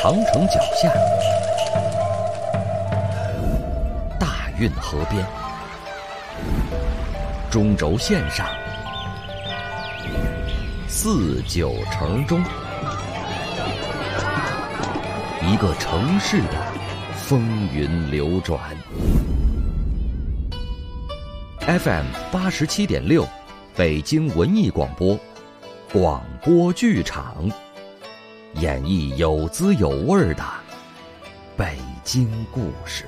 长城脚下，大运河边，中轴线上，四九城中，一个城市的风云流转。FM 87.6，北京文艺广播，广播剧场，演绎有滋有味的北京故事。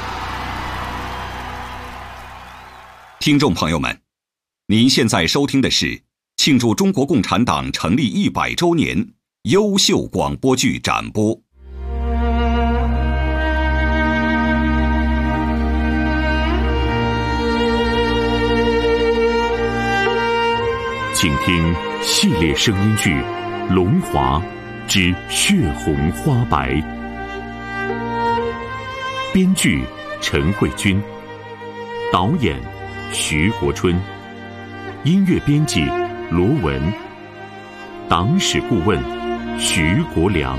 听众朋友们，您现在收听的是庆祝中国共产党成立100周年优秀广播剧展播。 请听系列声音剧《龙华之血红花白》，编剧陈慧君，导演徐国春，音乐编辑罗文，党史顾问徐国良。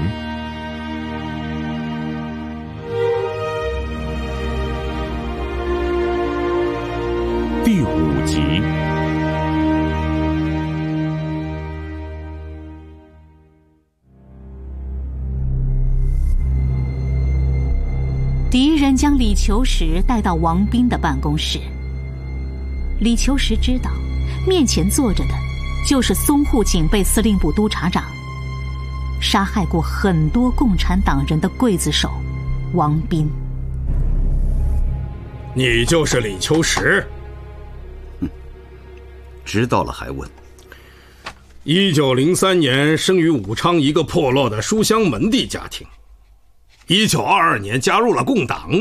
第5集。 敌人将李求实带到王斌的办公室。李求实知道，面前坐着的就是淞沪警备司令部督察长，杀害过很多共产党人的刽子手王斌。 你就是李求实？ 知道了还问 ？1903年生于武昌一个破落的书香门第家庭。1922年加入了共党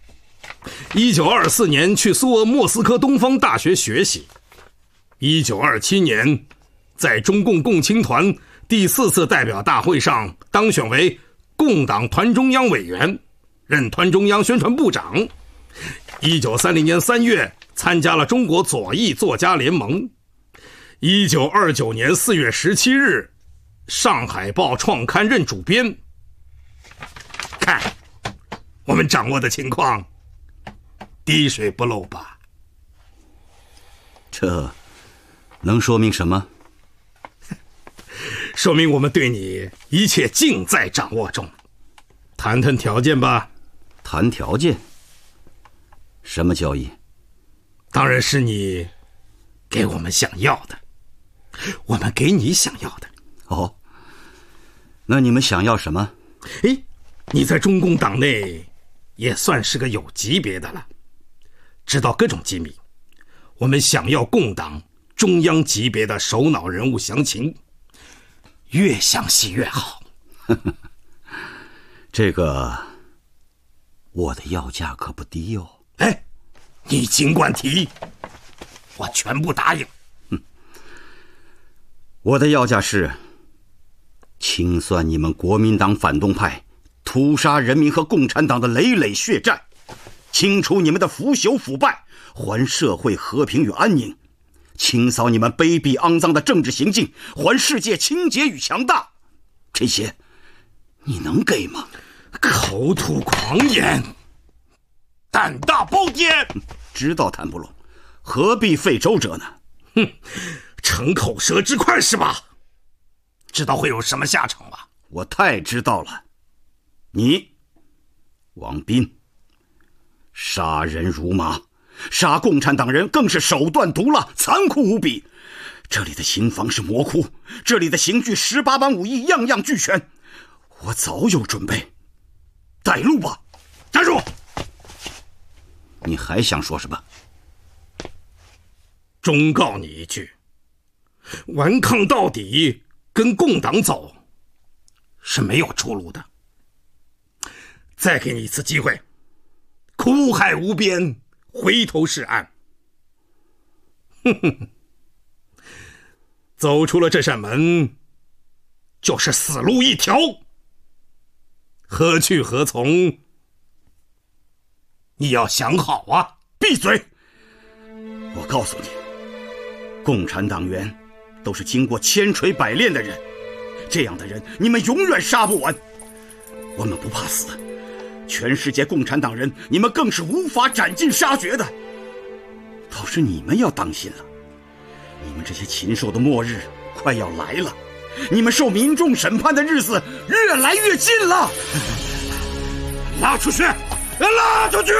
，1924年去苏俄莫斯科东方大学学习，1927年在中共共青团第4次代表大会上当选为共党团中央委员，任团中央宣传部长。1930年3月参加了中国左翼作家联盟。1929年4月17日，上海报创刊任主编。看，我们掌握的情况，滴水不漏吧？ 这能说明什么？ 说明我们对你一切尽在掌握中。谈谈条件吧。 谈条件？什么交易？ 当然是你给我们想要的，我们给你想要的。 哦，那你们想要什么？ 你在中共党内也算是个有级别的了，知道各种机密。我们想要共党中央级别的首脑人物详情，越详细越好。 这个我的要价可不低哦。 你尽管提，我全部答应。 我的要价是清算你们国民党反动派屠杀人民和共产党的累累血战，清除你们的腐朽腐败，还社会和平与安宁，清扫你们卑鄙肮脏的政治行径，还世界清洁与强大。这些你能给吗？ 口吐狂言，胆大包天。 知道谈不拢，何必费周折呢？ 逞口舌之快是吧？知道会有什么下场吧？ 我太知道了。你王斌杀人如麻，杀共产党人更是手段毒辣，残酷无比。这里的刑房是魔窟，这里的刑具18般武艺样样俱全，我早有准备。带路吧。 站住！ 你还想说什么？ 忠告你一句，顽抗到底，跟共党走是没有出路的。再给你一次机会，苦海无边，回头是岸。走出了这扇门，就是死路一条。何去何从，你要想好啊！闭嘴！ 我告诉你，共产党员都是经过千锤百炼的人，这样的人你们永远杀不完。 我们不怕死，全世界共产党人，你们更是无法斩尽杀绝的。倒是你们要当心了，你们这些禽兽的末日快要来了，你们受民众审判的日子越来越近了。拉出去，拉出去！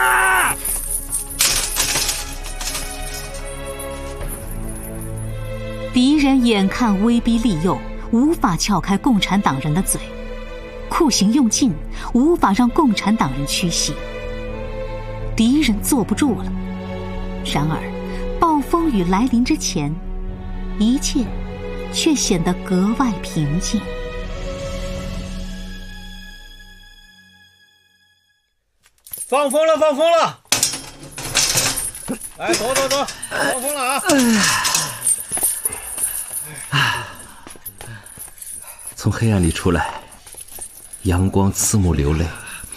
敌人眼看威逼利诱，无法撬开共产党人的嘴，酷刑用尽，无法让共产党人屈膝。敌人坐不住了。然而，暴风雨来临之前，一切却显得格外平静。 放风了，放风了！来，走走走，放风了啊！ 从黑暗里出来，阳光刺目流泪。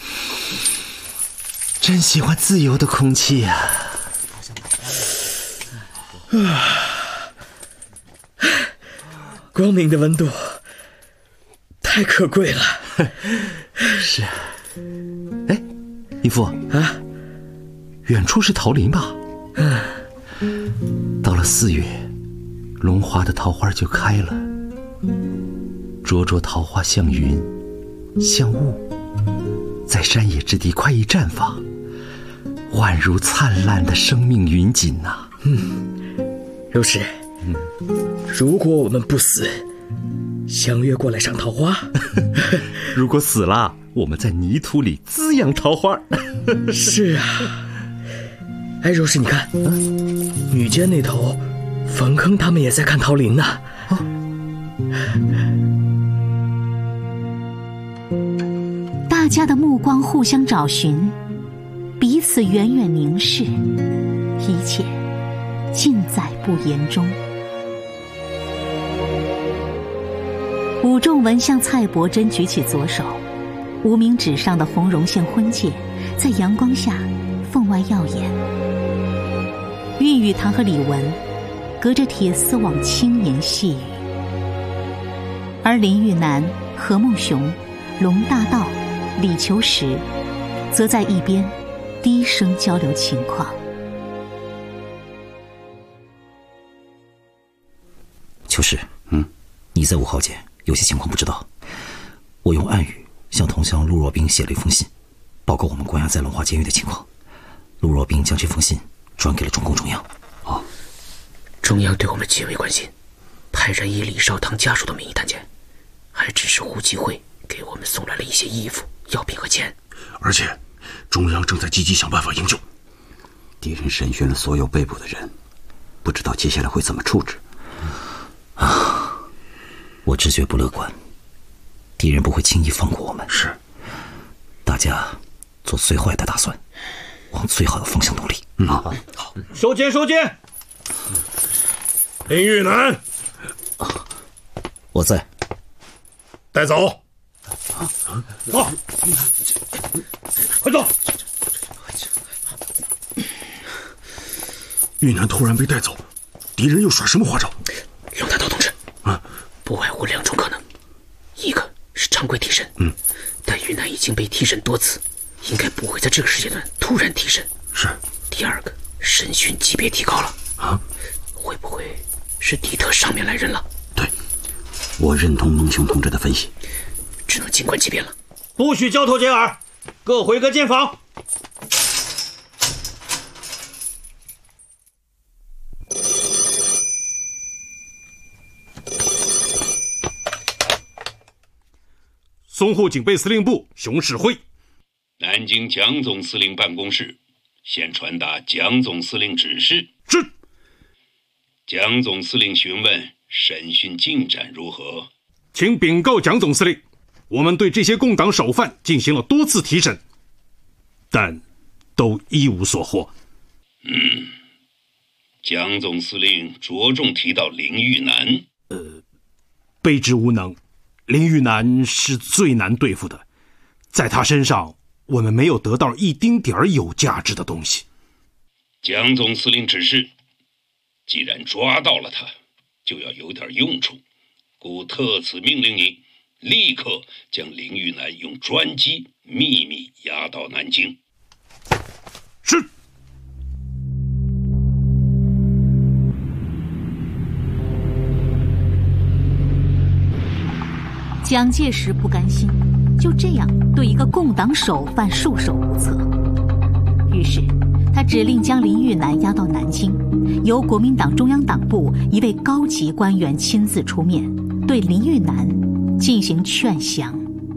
真喜欢自由的空气呀！ 光明的温度太可贵了。 是。哎，义父啊，远处是桃林吧？到了4月，龙华的桃花就开了。灼灼桃花像云，像雾，在山野之地快意绽放，宛如灿烂的生命云锦呐。 柔师，如果我们不死，相约过来赏桃花。 如果死了，我们在泥土里滋养桃花。 是啊。哎，柔师，你看，女监那头，冯坑他们也在看桃林呢。 大家的目光互相找寻，彼此远远凝视，一切尽在不言中。武仲文向蔡伯珍举起左手，无名指上的红绒线婚戒在阳光下分外耀眼。岳雨堂和李文隔着铁丝网轻言细语，而林玉南、何梦雄、龙大道、李求实则在一边低声交流情况。 求实，你在5号间有些情况不知道，我用暗语向同乡陆若冰写了一封信，报告我们关押在龙华监狱的情况。陆若冰将这封信转给了中共中央。 中央对我们极为关心，派人以李少棠家属的名义探监，还指示胡继会给我们送来了一些衣服、药品和钱。 而且，中央正在积极想办法营救。 敌人审讯了所有被捕的人，不知道接下来会怎么处置。 我直觉不乐观，敌人不会轻易放过我们。 是， 大家做最坏的打算，往最好的方向努力。 好，收监收监。林玉南， 我在。 带走。走，快走。 玉南突然被带走，敌人又耍什么花招？ 龙大道同志，不外乎2种可能，一个是常规提审，但玉南已经被提审多次，应该不会在这个时间段突然提审。 是。 第二个，审讯级别提高了，会不会是敌特上面来人了？ 对，我认同孟雄同志的分析， 只能静观其变了。 不许交头接耳，各回各监房。淞沪警备司令部熊式会， 南京蒋总司令办公室现传达蒋总司令指示。 是。 蒋总司令询问审讯进展如何？ 请禀告蒋总司令，我们对这些共党首犯进行了多次提审，但都一无所获。 蒋总司令着重提到林玉南。 卑职无能，林玉南是最难对付的，在他身上我们没有得到一丁点儿有价值的东西。 蒋总司令指示，既然抓到了他，就要有点用处，故特此命令你立刻将林玉南用专机秘密押到南京。 是。 蒋介石不甘心就这样对一个共党首犯束手无策，于是他指令将林玉南押到南京，由国民党中央党部一位高级官员亲自出面，对林玉南进行劝降。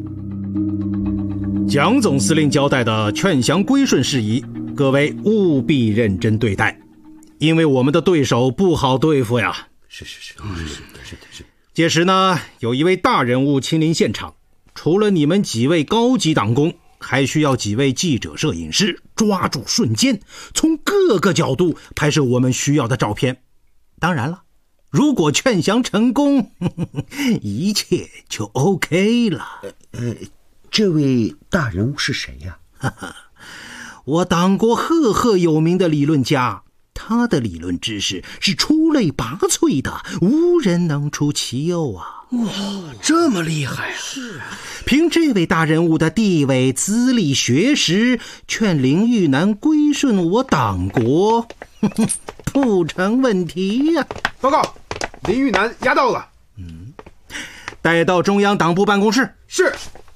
蒋总司令交代的劝降归顺事宜，各位务必认真对待，因为我们的对手不好对付呀。 是。 届时呢，有一位大人物亲临现场，除了你们几位高级党工，还需要几位记者摄影师抓住瞬间，从各个角度拍摄我们需要的照片。当然了，如果劝降成功，一切就 OK 了。 这位大人物是谁呀？ 我党国赫赫有名的理论家，他的理论知识是出类拔萃的，无人能出其右啊！ 哇，这么厉害啊！ 是啊，凭这位大人物的地位、资历、学识，劝林玉南归顺我党国，不成问题呀。 报告，林玉南押到了。 带到中央党部办公室。 是。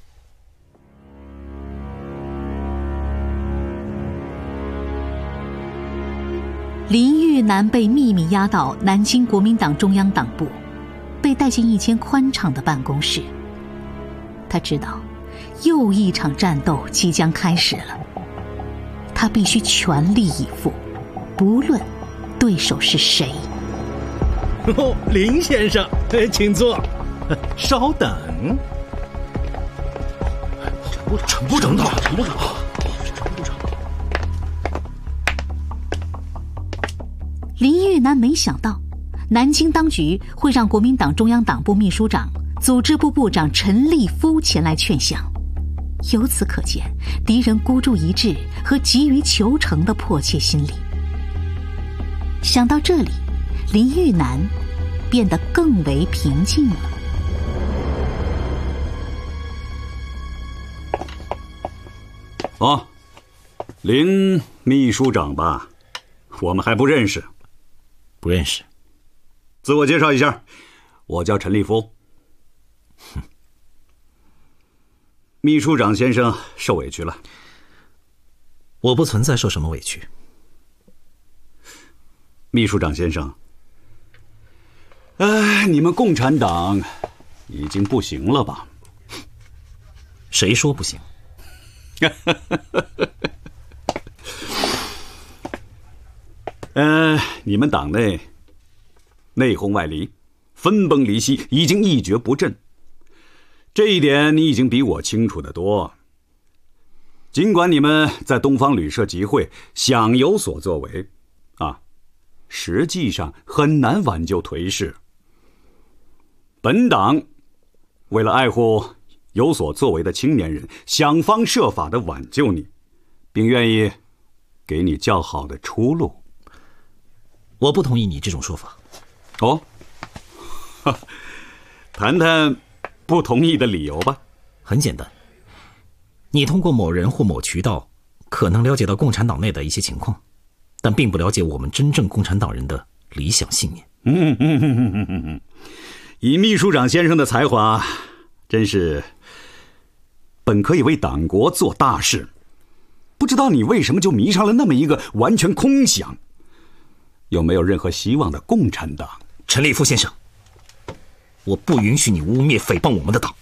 林玉南被秘密押到南京国民党中央党部，被带进一间宽敞的办公室。他知道又一场战斗即将开始了，他必须全力以赴，不论对手是谁。 林先生，请坐。稍等。 陈部长到。 林玉南没想到南京当局会让国民党中央党部秘书长、组织部部长陈立夫前来劝降，由此可见敌人孤注一掷和急于求成的迫切心理。想到这里，林玉南变得更为平静了。 哦，林秘书长吧，我们还不认识。 不认识。 自我介绍一下，我叫陈立夫。秘书长先生受委屈了。 我不存在受什么委屈。 秘书长先生，你们共产党已经不行了吧？ 谁说不行？ 你们党内内讧外离，分崩离析，已经一蹶不振。这一点你已经比我清楚得多。尽管你们在东方旅社集会想有所作为实际上很难挽救颓势。本党为了爱护有所作为的青年人，想方设法地挽救你，并愿意给你较好的出路。 我不同意你这种说法。 哦，谈谈不同意的理由吧。 很简单，你通过某人或某渠道可能了解到共产党内的一些情况，但并不了解我们真正共产党人的理想信念。 以秘书长先生的才华，真是本可以为党国做大事，不知道你为什么就迷上了那么一个完全空想又没有任何希望的共产党。 陈立夫先生，我不允许你污蔑诽谤我们的党。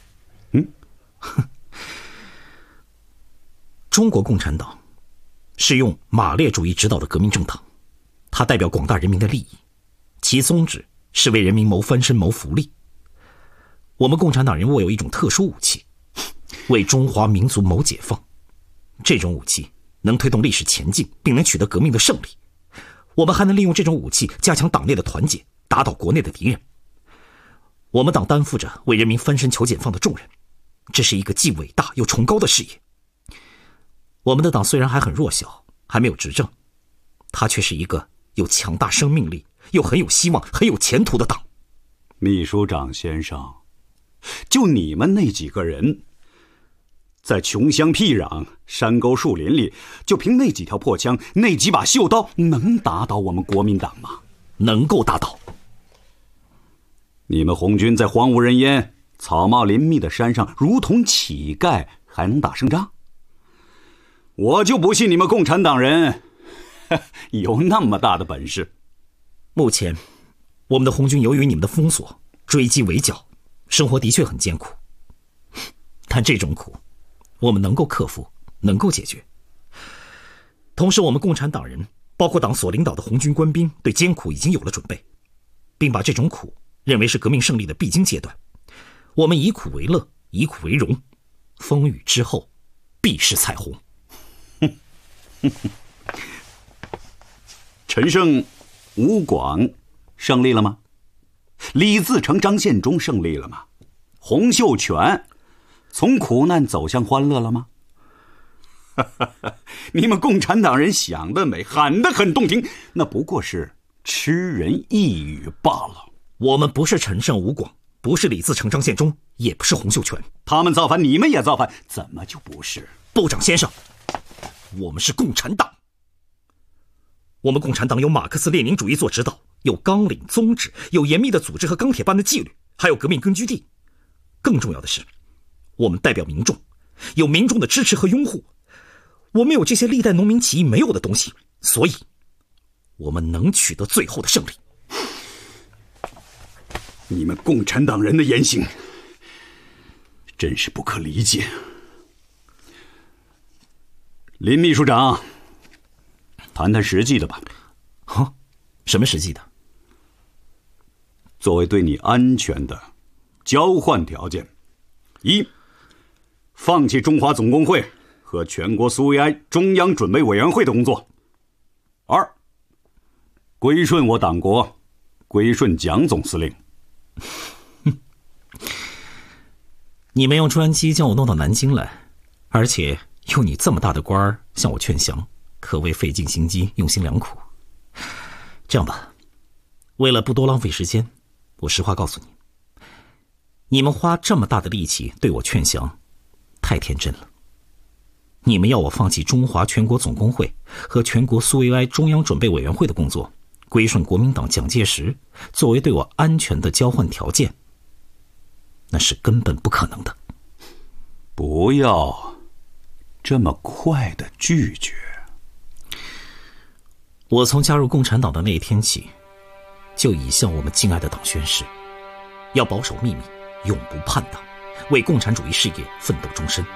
中国共产党是用马列主义指导的革命政党，它代表广大人民的利益，其宗旨是为人民谋翻身、谋福利。我们共产党人握有一种特殊武器，为中华民族谋解放。这种武器能推动历史前进，并能取得革命的胜利。我们还能利用这种武器加强党内的团结，打倒国内的敌人。我们党担负着为人民翻身求解放的重任，这是一个既伟大又崇高的事业。我们的党虽然还很弱小，还没有执政，它却是一个有强大生命力又很有希望、很有前途的党。 秘书长先生， 就你们那几个人，在穷乡僻壤、山沟树林里，就凭那几条破枪、那几把锈刀，能打倒我们国民党吗？ 能够打倒。 你们红军在荒无人烟、草茂林密的山上，如同乞丐，还能打胜仗？我就不信你们共产党人有那么大的本事。 目前，我们的红军由于你们的封锁、追击围剿，生活的确很艰苦。但这种苦，我们能够克服，能够解决。同时，我们共产党人，包括党所领导的红军官兵，对艰苦已经有了准备，并把这种苦认为是革命胜利的必经阶段。我们以苦为乐，以苦为荣，风雨之后必是彩虹。 陈胜、吴广胜利了吗？李自成、张献忠胜利了吗？洪秀全从苦难走向欢乐了吗？你们共产党人想得美，喊得很动听，那不过是痴人一语罢了。 我们不是陈胜、吴广，不是李自成、张献忠，也不是洪秀全。 他们造反，你们也造反，怎么就不是？ 部长先生，我们是共产党。我们共产党有马克思列宁主义做指导，有纲领宗旨，有严密的组织和钢铁般的纪律，还有革命根据地。更重要的是，我们代表民众，有民众的支持和拥护。我们有这些历代农民起义没有的东西，所以我们能取得最后的胜利。 你们共产党人的言行真是不可理解。林秘书长，谈谈实际的吧。 什么实际的？ 作为对你安全的交换条件：一，放弃中华总工会和全国苏维埃中央准备委员会的工作；二，归顺我党国，归顺蒋总司令。 你们用专机将我弄到南京来，而且用你这么大的官儿向我劝降，可谓费尽心机，用心良苦。这样吧，为了不多浪费时间，我实话告诉你，你们花这么大的力气对我劝降，太天真了。你们要我放弃中华全国总工会和全国苏维埃中央准备委员会的工作，归顺国民党蒋介石，作为对我安全的交换条件，那是根本不可能的。 不要这么快的拒绝。 我从加入共产党的那一天起，就已向我们敬爱的党宣誓，要保守秘密，永不叛党，为共产主义事业奋斗终身。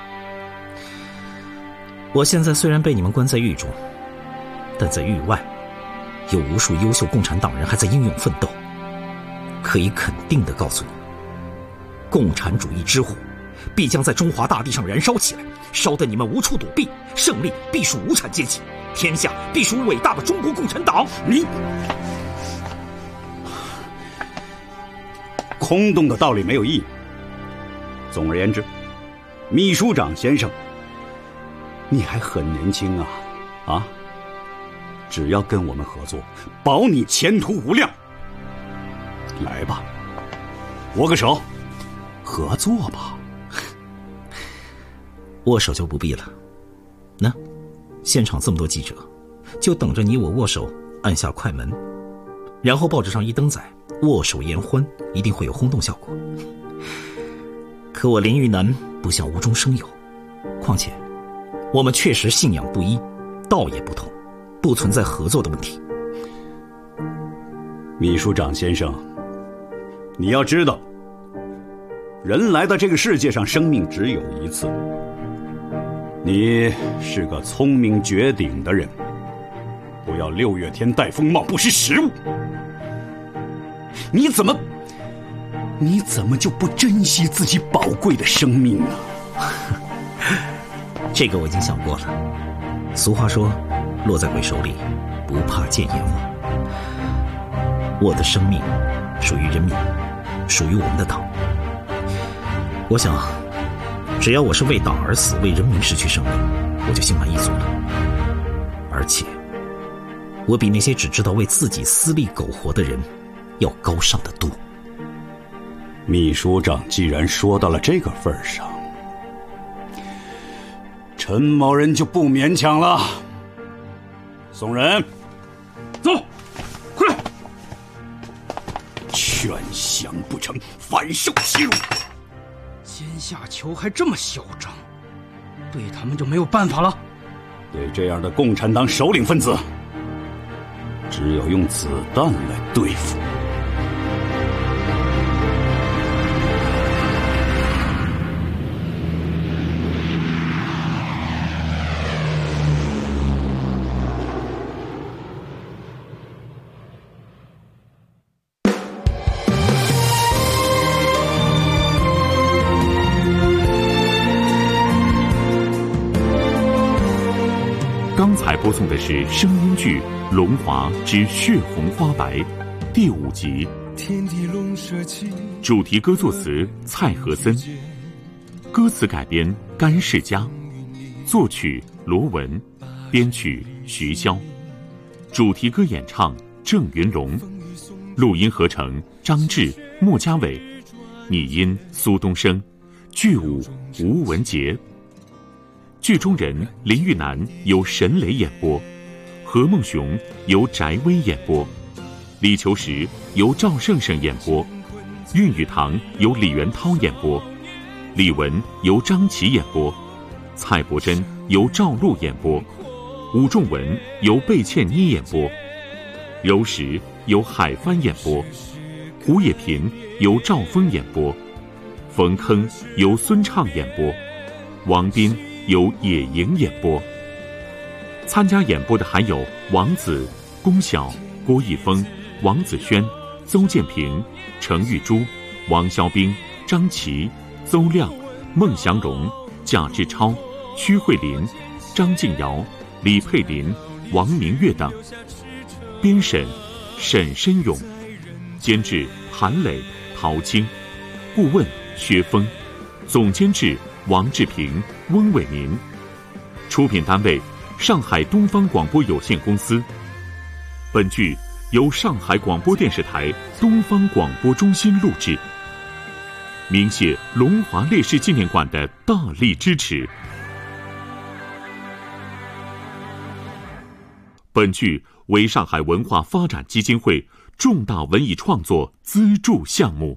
我现在虽然被你们关在狱中，但在狱外有无数优秀共产党人还在英勇奋斗。可以肯定地告诉你，共产主义之火必将在中华大地上燃烧起来，烧得你们无处躲避，胜利必属无产阶级，天下必属伟大的中国共产党。 你空洞的道理没有意义。总而言之，秘书长先生，你还很年轻啊！只要跟我们合作，保你前途无量。来吧，握个手，合作吧。 握手就不必了。那现场这么多记者，就等着你我握手，按下快门，然后报纸上一登载，握手言欢，一定会有轰动效果。可我林玉南不想无中生有，况且我们确实信仰不一，道也不同，不存在合作的问题。 秘书长先生，你要知道，人来到这个世界上，生命只有一次。你是个聪明绝顶的人，不要六月天带风貌，不识时务。你怎么就不珍惜自己宝贵的生命呢？ 这个我已经想过了。俗话说，落在鬼手里，不怕见阎王。我的生命属于人民，属于我们的党。我想，只要我是为党而死，为人民失去生命，我就心满意足了。而且，我比那些只知道为自己私利苟活的人要高尚得多。 秘书长既然说到了这个份上，陈某人就不勉强了。送人， 走，快来！ 劝降不成，反受欺辱。 阶下囚还这么嚣张，对他们就没有办法了？ 对这样的共产党首领分子，只有用子弹来对付。 刚才播送的是声音剧《龙华之血红花白》第5集，主题歌作词蔡和森，歌词改编甘世佳，作曲罗文，编曲徐潇，主题歌演唱郑云龙，录音合成张志、莫家伟，拟音苏东升，剧舞吴文杰。剧中人林玉楠由沈磊演播，何梦雄由翟薇演播，李求实由赵胜胜演播，韵语堂由李元涛演播，李文由张琪演播，蔡伯珍由赵露演播，武仲文由贝茜妮演播，柔石由海帆演播，胡也平由赵峰演播，冯铿由孙畅演播，王斌由野营演播。参加演播的还有王子、龚晓、郭一峰、王子轩、邹建平、程玉珠、王肖兵、张琪、邹亮、孟祥荣、贾志超、屈慧林、张静瑶、李佩林、王明月等。编审沈申勇，监制韩磊、陶青，顾问薛峰，总监制王志平、翁伟民，出品单位上海东方广播有限公司。本剧由上海广播电视台东方广播中心录制，鸣谢龙华烈士纪念馆的大力支持。本剧为上海文化发展基金会重大文艺创作资助项目。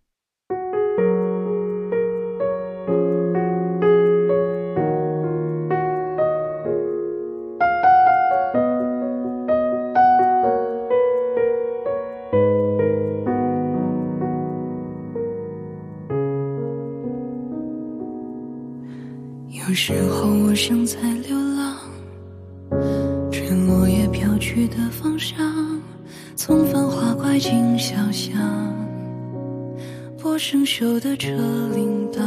有时候我想在流浪，趁落叶飘去的方向，从繁华拐进小巷，拨生锈的车铃铛。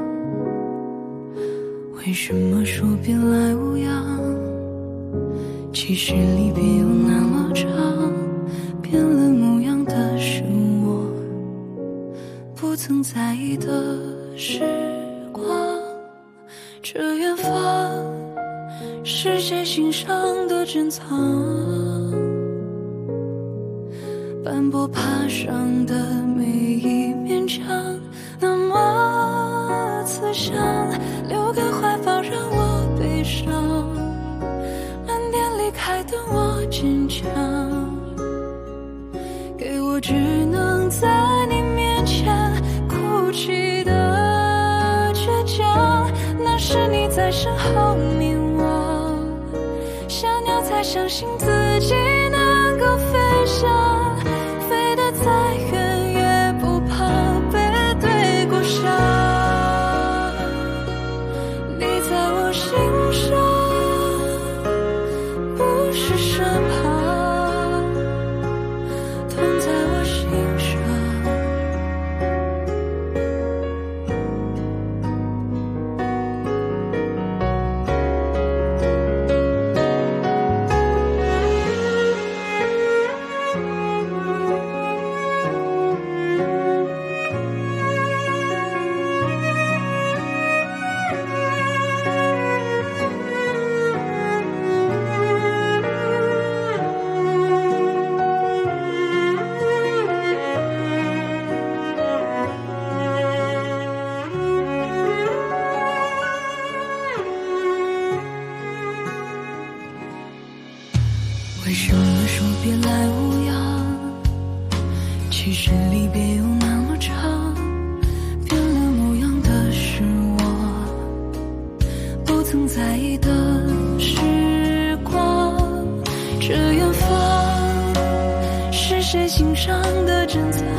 为什么说别来无恙？其实离别有那么长，变了模样的是我不曾在意的时光。这远方是谁心上的珍藏？斑驳爬上的每一面墙，那么慈祥，留给怀抱让我悲伤，慢点离开的我坚强，给我只能在你面前哭泣的倔强。那是你在身后凝望，小鸟才相信自己能够飞翔，飞得再远也不怕背对过伤。你在我心上，不是身旁，疼在我心上。 为什么说别来无恙？其实离别又那么长，变了模样的是我不曾在意的时光。这远方是谁心上的珍藏？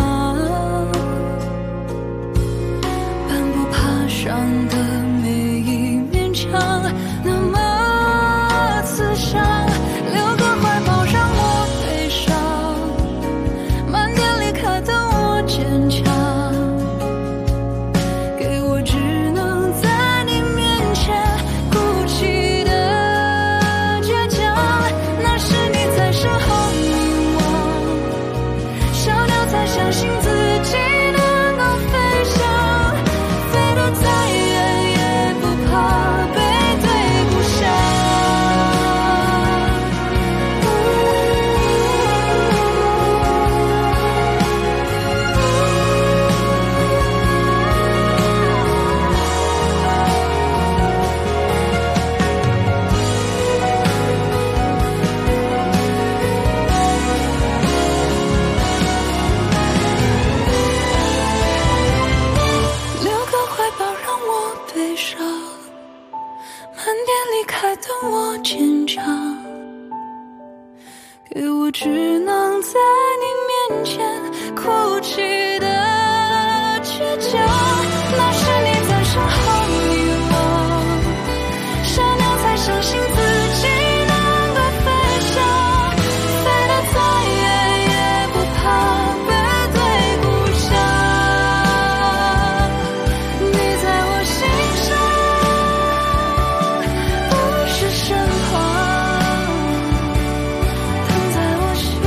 斑驳爬上的每一面墙，那么刺伤。留个怀抱让我悲伤，慢点离开的我坚强，给我只能在你面前哭泣的倔强。那是你在身后迷惘，小鸟才相信自己能够飞翔，飞得再远也不怕背对故乡。留个怀抱让我悲伤，慢点离开的我坚强，给我只能在你面前哭泣的倔强。那是你在身后迷惘，小鸟才相信自己能够飞翔，飞得再远也不怕背对故乡。你在我心上，不是身旁，疼在我心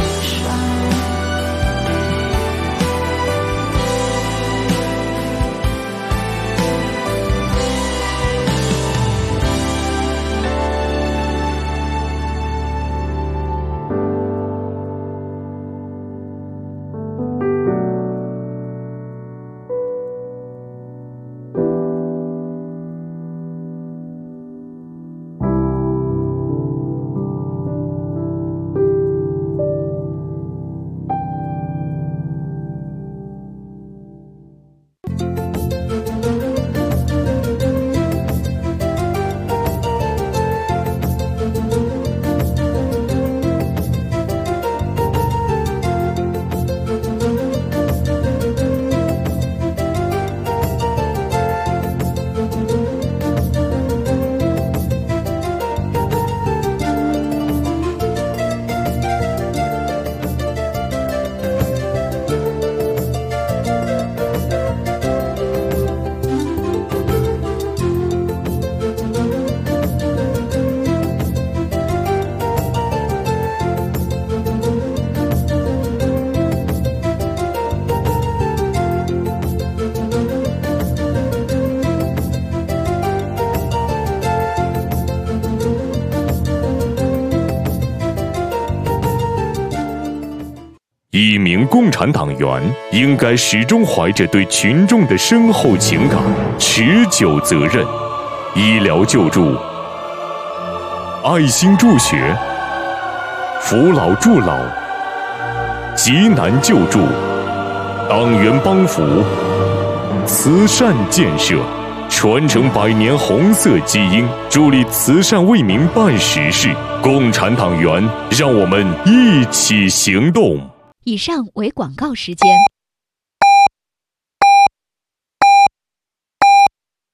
一名共产党员应该始终怀着对群众的深厚情感、持久责任。医疗救助、爱心助学、扶老助老、急难救助、党员帮扶、慈善建设，传承100年红色基因，助力慈善为民办实事。共产党员，让我们一起行动。 以上为广告时间。